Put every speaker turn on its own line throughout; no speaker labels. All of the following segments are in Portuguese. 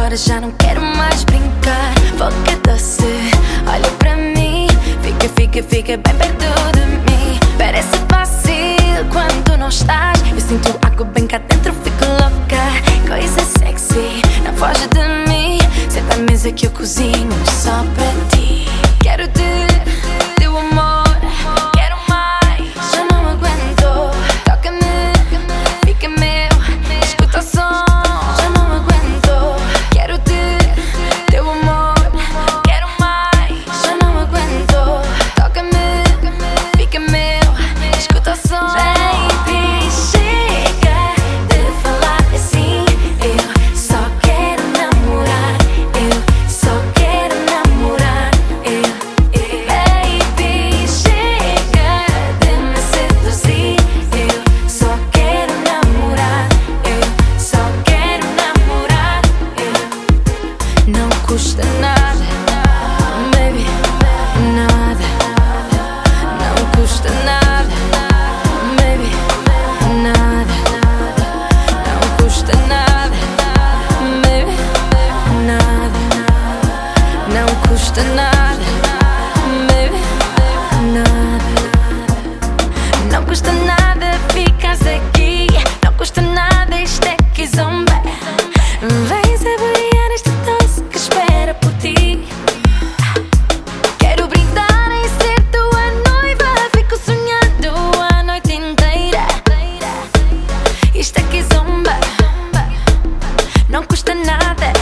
agora já não quero mais brincar. Boca doce, olha pra mim, fica bem perto de mim. Parece fácil quando não estás. Eu sinto água bem cá dentro, fico louca. Coisa sexy, não foge de mim. Senta à mesa que eu cozinho só pra ti. Quero teu amor, quero mais, já não aguento. Toca-me, fica meu, escuta o som, já não aguento. Quero teu amor, quero mais, já não aguento. Toca-me, fica meu, escuta o som. Baby, chega de falar assim. Eu só quero namorar, eu só quero namorar. Baby, chega de me seduzir. Eu só quero namorar, eu só quero namorar. Não custa nada, baby, nada. Não custa nada, baby, nada. Não custa nada, baby, nada. Não custa nada, baby, nada. Não custa nada ficares aqui, não custa nada, isto é que zomba. Vem saborear este doce que espera por ti. Quero brindar em ser tua noiva, fico sonhando a noite inteira. Isto é que zomba, não custa nada.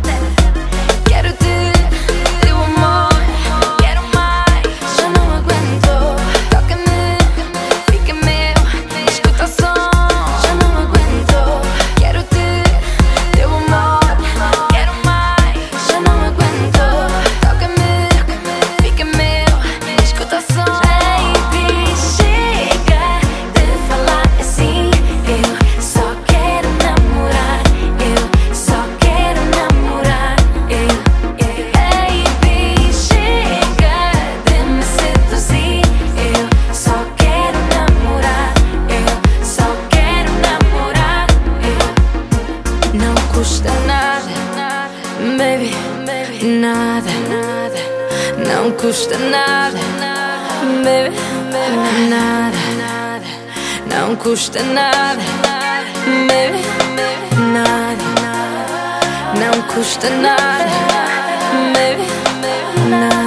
Quero teu amor, quero mais, já não aguento. Toca-me, fica meu, escuta o som, já não aguento. Quero teu amor, quero mais, já não aguento. Toca-me, fica meu, escuta o som. Baby, chega de falar assim. Eu só quero namorar, eu só quero namorar. Baby, chega de me seduzir. Eu só quero namorar, eu só quero namorar. Não custa nada, baby, nada. Não custa nada, baby, nada. Não custa nada, baby, nada. Não custa nada, baby, nada.